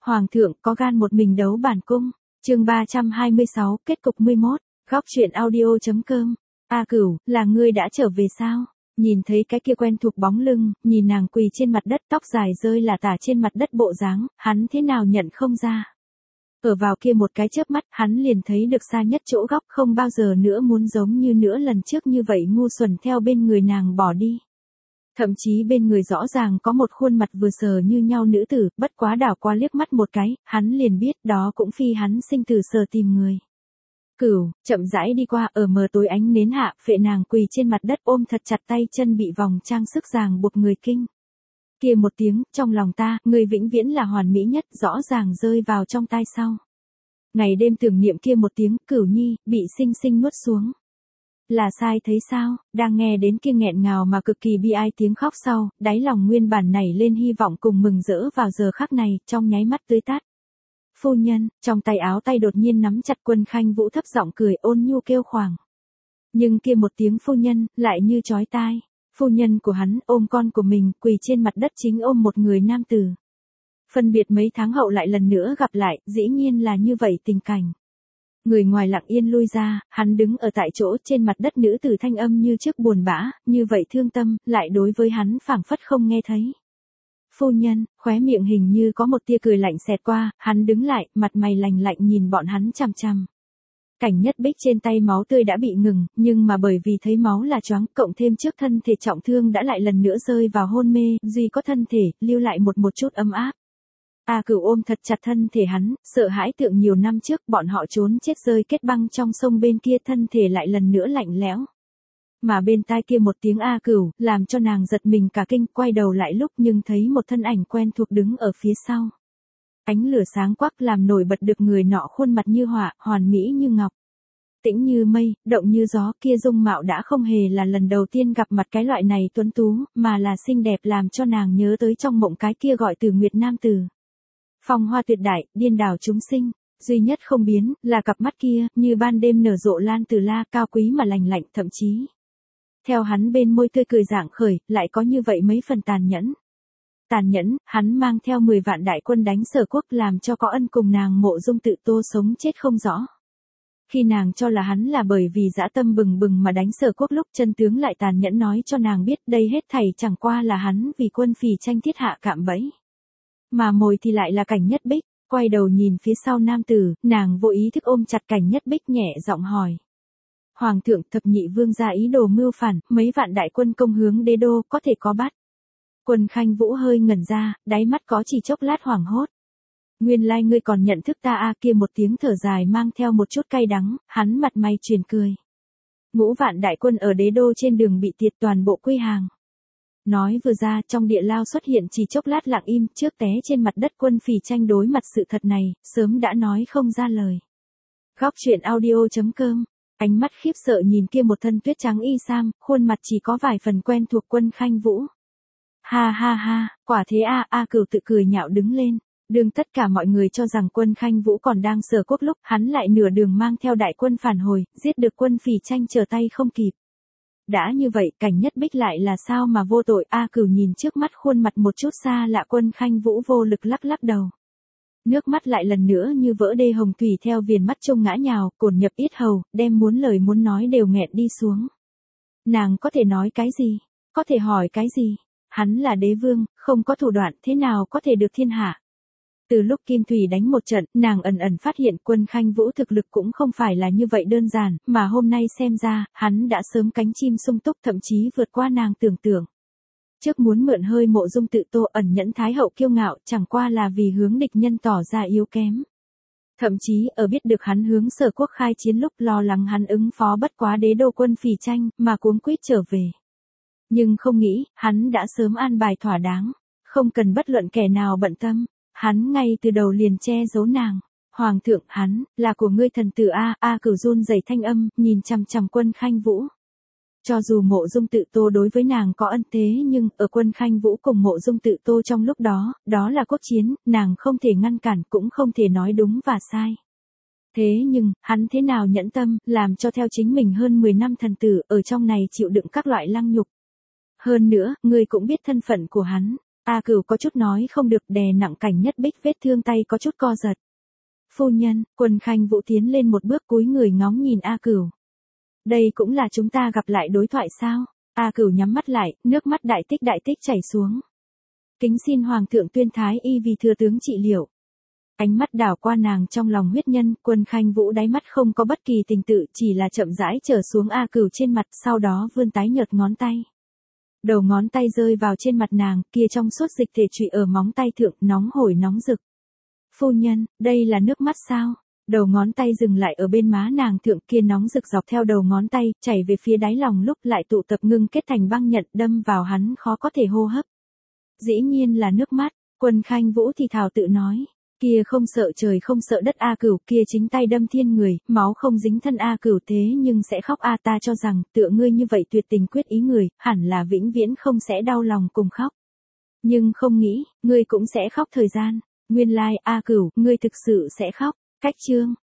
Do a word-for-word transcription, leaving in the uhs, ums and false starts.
Hoàng thượng có gan một mình đấu bản cung. Chương ba trăm hai mươi sáu, kết cục mười mốt. Góc truyện audio.com. A Cửu, là ngươi đã trở về sao? Nhìn thấy cái kia quen thuộc bóng lưng, nhìn nàng quỳ trên mặt đất, tóc dài rơi lả tả trên mặt đất bộ dáng, hắn thế nào nhận không ra. Ở vào kia một cái chớp mắt, hắn liền thấy được xa nhất chỗ góc, không bao giờ nữa muốn giống như nữa lần trước như vậy ngu xuẩn theo bên người nàng bỏ đi. Thậm chí bên người rõ ràng có một khuôn mặt vừa sờ như nhau nữ tử, bất quá đảo qua liếc mắt một cái, hắn liền biết đó cũng phi hắn sinh tử sờ tìm người. Cửu, chậm rãi đi qua, ở mờ tối ánh nến hạ, phệ nàng quỳ trên mặt đất ôm thật chặt tay chân bị vòng trang sức ràng buộc người kinh. Kia một tiếng, trong lòng ta, người vĩnh viễn là hoàn mỹ nhất, rõ ràng rơi vào trong tai sau. Ngày đêm tưởng niệm kia một tiếng, Cửu nhi, bị sinh sinh nuốt xuống. Là sai thấy sao, đang nghe đến kia nghẹn ngào mà cực kỳ bi ai tiếng khóc sau, đáy lòng nguyên bản nảy lên hy vọng cùng mừng rỡ vào giờ khắc này, trong nháy mắt tươi tát. Phu nhân, trong tay áo tay đột nhiên nắm chặt Quân Khanh Vũ thấp giọng cười ôn nhu kêu khoàng. Nhưng kia một tiếng phu nhân, lại như chói tai. Phu nhân của hắn ôm con của mình, quỳ trên mặt đất chính ôm một người nam tử. Phân biệt mấy tháng hậu lại lần nữa gặp lại, dĩ nhiên là như vậy tình cảnh. Người ngoài lặng yên lui ra, hắn đứng ở tại chỗ trên mặt đất, nữ tử thanh âm như trước buồn bã, như vậy thương tâm, lại đối với hắn phảng phất không nghe thấy. Phu nhân, khóe miệng hình như có một tia cười lạnh xẹt qua, hắn đứng lại, mặt mày lạnh lạnh nhìn bọn hắn chằm chằm. Cảnh Nhất Bích trên tay máu tươi đã bị ngừng, nhưng mà bởi vì thấy máu là choáng, cộng thêm trước thân thể trọng thương đã lại lần nữa rơi vào hôn mê, duy có thân thể, lưu lại một một chút ấm áp. A Cửu ôm thật chặt thân thể hắn, sợ hãi tượng nhiều năm trước bọn họ trốn chết rơi kết băng trong sông bên kia, thân thể lại lần nữa lạnh lẽo. Mà bên tai kia một tiếng A Cửu, làm cho nàng giật mình cả kinh, quay đầu lại lúc nhưng thấy một thân ảnh quen thuộc đứng ở phía sau. Ánh lửa sáng quắc làm nổi bật được người nọ khuôn mặt như họa, hoàn mỹ như ngọc. Tĩnh như mây, động như gió, kia dung mạo đã không hề là lần đầu tiên gặp mặt cái loại này tuấn tú, mà là xinh đẹp làm cho nàng nhớ tới trong mộng cái kia gọi từ Nguyệt Nam Tử. Phong hoa tuyệt đại, điên đảo chúng sinh, duy nhất không biến, là cặp mắt kia, như ban đêm nở rộ lan từ la, cao quý mà lành lạnh, thậm chí. Theo hắn bên môi tươi cười dạng khởi, lại có như vậy mấy phần tàn nhẫn. Tàn nhẫn, hắn mang theo mười vạn đại quân đánh Sở Quốc, làm cho có ân cùng nàng Mộ Dung Tự Tô sống chết không rõ. Khi nàng cho là hắn là bởi vì dã tâm bừng bừng mà đánh Sở Quốc lúc, chân tướng lại tàn nhẫn nói cho nàng biết đây hết thảy chẳng qua là hắn vì quân phì tranh thiết hạ cạm bẫy. Mà mồi thì lại là Cảnh Nhất Bích, quay đầu nhìn phía sau nam tử, nàng vô ý thức ôm chặt Cảnh Nhất Bích nhẹ giọng hỏi. Hoàng thượng, thập nhị vương gia ý đồ mưu phản, mấy vạn đại quân công hướng đế đô, có thể có bắt. Quân Khanh Vũ hơi ngẩn ra, đáy mắt có chỉ chốc lát hoảng hốt. Nguyên lai ngươi còn nhận thức ta a, kia một tiếng thở dài mang theo một chút cay đắng, hắn mặt mày truyền cười. Ngũ vạn đại quân ở đế đô trên đường bị tiệt toàn bộ quy hàng. Nói vừa ra, trong địa lao xuất hiện chỉ chốc lát lặng im, trước té trên mặt đất quân phì tranh đối mặt sự thật này, sớm đã nói không ra lời. Góc truyện audio.com. Ánh mắt khiếp sợ nhìn kia một thân tuyết trắng y sam, khuôn mặt chỉ có vài phần quen thuộc Quân Khanh Vũ. Ha ha ha, quả thế a, A Cửu tự cười nhạo đứng lên. Đường tất cả mọi người cho rằng Quân Khanh Vũ còn đang Sở Quốc lúc, hắn lại nửa đường mang theo đại quân phản hồi, giết được quân phì tranh trở tay không kịp. Đã như vậy, Cảnh Nhất Bích lại là sao mà vô tội? A Cửu nhìn trước mắt khuôn mặt một chút xa lạ Quân Khanh Vũ vô lực lắc lắc đầu. Nước mắt lại lần nữa như vỡ đê hồng thủy theo viền mắt trông ngã nhào, cồn nhập yết hầu, đem muốn lời muốn nói đều nghẹn đi xuống. Nàng có thể nói cái gì? Có thể hỏi cái gì? Hắn là đế vương, không có thủ đoạn, thế nào có thể được thiên hạ? Từ lúc Kim Thủy đánh một trận, nàng ẩn ẩn phát hiện Quân Khanh Vũ thực lực cũng không phải là như vậy đơn giản, mà hôm nay xem ra, hắn đã sớm cánh chim sung túc, thậm chí vượt qua nàng tưởng tượng. Trước muốn mượn hơi Mộ Dung Tự Tô ẩn nhẫn thái hậu kiêu ngạo, chẳng qua là vì hướng địch nhân tỏ ra yếu kém. Thậm chí ở biết được hắn hướng Sở Quốc khai chiến lúc lo lắng hắn ứng phó bất quá đế đô quân phì tranh, mà cuống quýt trở về. Nhưng không nghĩ, hắn đã sớm an bài thỏa đáng, không cần bất luận kẻ nào bận tâm, hắn ngay từ đầu liền che giấu nàng. Hoàng thượng, hắn, là của ngươi thần tử a, A Cửu run rẩy thanh âm, nhìn chằm chằm Quân Khanh Vũ. Cho dù Mộ Dung Tự Tô đối với nàng có ân thế nhưng, ở Quân Khanh Vũ cùng Mộ Dung Tự Tô trong lúc đó, đó là quốc chiến, nàng không thể ngăn cản, cũng không thể nói đúng và sai. Thế nhưng, hắn thế nào nhẫn tâm, làm cho theo chính mình hơn mười năm thần tử, ở trong này chịu đựng các loại lăng nhục. Hơn nữa, ngươi cũng biết thân phận của hắn. A Cửu có chút nói không được, đè nặng Cảnh Nhất Bích vết thương tay có chút co giật. Phu nhân, Quân Khanh Vũ tiến lên một bước cúi người ngóng nhìn A Cửu. Đây cũng là chúng ta gặp lại đối thoại sao? A Cửu nhắm mắt lại, nước mắt đại tích đại tích chảy xuống. Kính xin Hoàng thượng tuyên thái y vì thừa tướng trị liệu. Ánh mắt đảo qua nàng trong lòng huyết nhân, Quân Khanh Vũ đáy mắt không có bất kỳ tình tự, chỉ là chậm rãi trở xuống A Cửu trên mặt, sau đó vươn tái nhợt ngón tay. Đầu ngón tay rơi vào trên mặt nàng, kia trong suốt dịch thể trụy ở móng tay thượng, nóng hổi nóng rực. Phu nhân, đây là nước mắt sao? Đầu ngón tay dừng lại ở bên má nàng thượng, kia nóng rực dọc theo đầu ngón tay, chảy về phía đáy lòng lúc lại tụ tập ngưng kết thành băng nhận đâm vào hắn khó có thể hô hấp. Dĩ nhiên là nước mắt, Quân Khanh Vũ thì thào tự nói. Kia không sợ trời không sợ đất A Cửu, kia chính tay đâm thiên người, máu không dính thân A Cửu thế nhưng sẽ khóc A, ta cho rằng, tựa ngươi như vậy tuyệt tình quyết ý người, hẳn là vĩnh viễn không sẽ đau lòng cùng khóc. Nhưng không nghĩ, ngươi cũng sẽ khóc thời gian. Nguyên lai, like, A Cửu, ngươi thực sự sẽ khóc. Cách chương